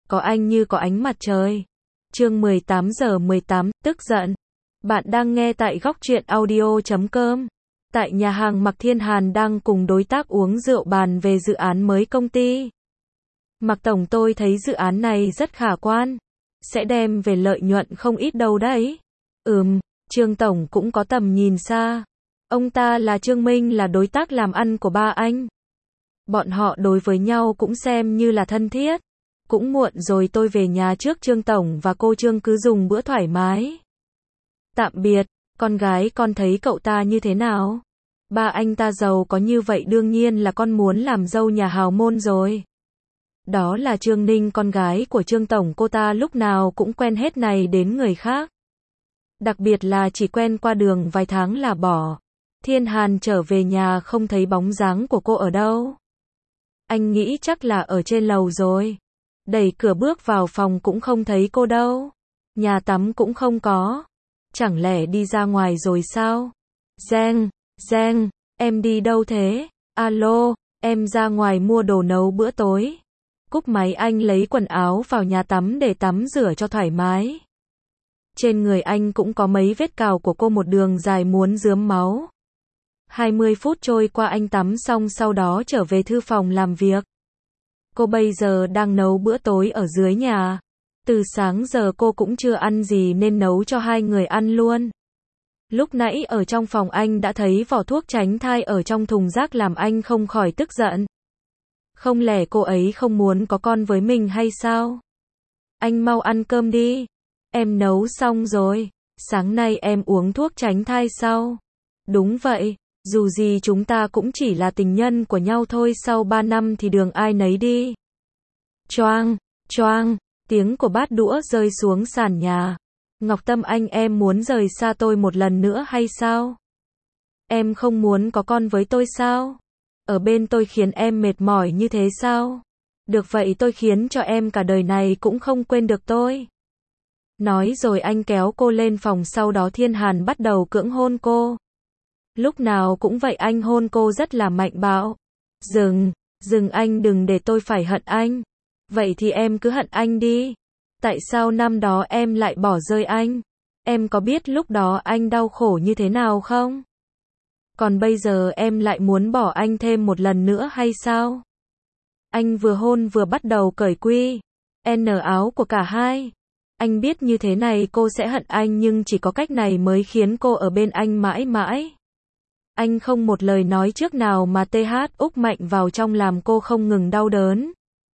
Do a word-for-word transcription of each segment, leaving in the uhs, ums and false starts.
có anh như có ánh mặt trời. Chương mười tám giờ mười tám, tức giận. Bạn đang nghe tại góc truyện audio chấm com. Tại nhà hàng Mạc Thiên Hàn đang cùng đối tác uống rượu bàn về dự án mới công ty. Mạc Tổng, tôi thấy dự án này rất khả quan. Sẽ đem về lợi nhuận không ít đâu đấy. Ừm, Trương Tổng cũng có tầm nhìn xa. Ông ta là Trương Minh, là đối tác làm ăn của ba anh. Bọn họ đối với nhau cũng xem như là thân thiết. Cũng muộn rồi, tôi về nhà trước. Trương Tổng và cô Trương cứ dùng bữa thoải mái. Tạm biệt. Con gái con thấy cậu ta như thế nào? Ba anh ta giàu có như vậy, đương nhiên là con muốn làm dâu nhà hào môn rồi. Đó là Trương Ninh, con gái của Trương Tổng, cô ta lúc nào cũng quen hết này đến người khác. Đặc biệt là chỉ quen qua đường vài tháng là bỏ. Thiên Hàn trở về nhà không thấy bóng dáng của cô ở đâu. Anh nghĩ chắc là ở trên lầu rồi. Đẩy cửa bước vào phòng cũng không thấy cô đâu. Nhà tắm cũng không có. Chẳng lẽ đi ra ngoài rồi sao? Giang, Giang, em đi đâu thế? Alo, em ra ngoài mua đồ nấu bữa tối. Cúp máy, anh lấy quần áo vào nhà tắm để tắm rửa cho thoải mái. Trên người anh cũng có mấy vết cào của cô, một đường dài muốn rướm máu. hai mươi phút trôi qua, anh tắm xong sau đó trở về thư phòng làm việc. Cô bây giờ đang nấu bữa tối ở dưới nhà. Từ sáng giờ cô cũng chưa ăn gì nên nấu cho hai người ăn luôn. Lúc nãy ở trong phòng anh đã thấy vỏ thuốc tránh thai ở trong thùng rác làm anh không khỏi tức giận. Không lẽ cô ấy không muốn có con với mình hay sao? Anh mau ăn cơm đi. Em nấu xong rồi. Sáng nay em uống thuốc tránh thai sao? Đúng vậy. Dù gì chúng ta cũng chỉ là tình nhân của nhau thôi, sau ba năm thì đường ai nấy đi. Choang, choang, tiếng của bát đũa rơi xuống sàn nhà. Ngọc Tâm, anh em muốn rời xa tôi một lần nữa hay sao? Em không muốn có con với tôi sao? Ở bên tôi khiến em mệt mỏi như thế sao? Được vậy tôi khiến cho em cả đời này cũng không quên được tôi. Nói rồi anh kéo cô lên phòng, sau đó Thiên Hàn bắt đầu cưỡng hôn cô. Lúc nào cũng vậy, anh hôn cô rất là mạnh bạo. Dừng, dừng anh, đừng để tôi phải hận anh. Vậy thì em cứ hận anh đi. Tại sao năm đó em lại bỏ rơi anh? Em có biết lúc đó anh đau khổ như thế nào không? Còn bây giờ em lại muốn bỏ anh thêm một lần nữa hay sao? Anh vừa hôn vừa bắt đầu cởi quy N áo của cả hai. Anh biết như thế này cô sẽ hận anh, nhưng chỉ có cách này mới khiến cô ở bên anh mãi mãi. Anh không một lời nói trước nào mà tê hát úc mạnh vào trong làm cô không ngừng đau đớn.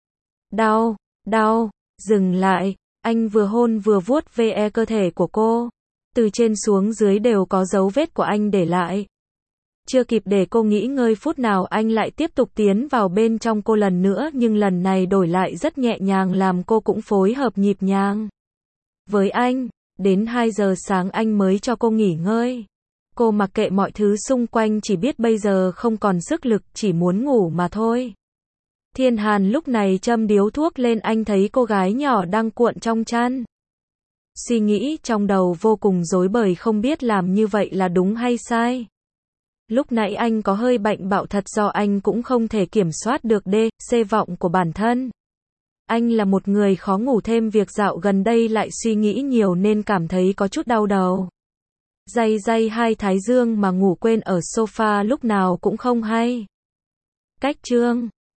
Đau, đau, dừng lại. Anh vừa hôn vừa vuốt ve cơ thể của cô. Từ trên xuống dưới đều có dấu vết của anh để lại. Chưa kịp để cô nghỉ ngơi phút nào, anh lại tiếp tục tiến vào bên trong cô lần nữa, nhưng lần này đổi lại rất nhẹ nhàng làm cô cũng phối hợp nhịp nhàng với anh. Đến hai giờ sáng anh mới cho cô nghỉ ngơi. Cô mặc kệ mọi thứ xung quanh, chỉ biết bây giờ không còn sức lực, chỉ muốn ngủ mà thôi. Thiên Hàn lúc này châm điếu thuốc lên, anh thấy cô gái nhỏ đang cuộn trong chăn. Suy nghĩ trong đầu vô cùng rối bời, không biết làm như vậy là đúng hay sai. Lúc nãy anh có hơi bệnh bạo thật, do anh cũng không thể kiểm soát được đê xê vọng của bản thân. Anh là một người khó ngủ, thêm việc dạo gần đây lại suy nghĩ nhiều nên cảm thấy có chút đau đầu. Day day hai thái dương mà ngủ quên ở sofa lúc nào cũng không hay. Cách chương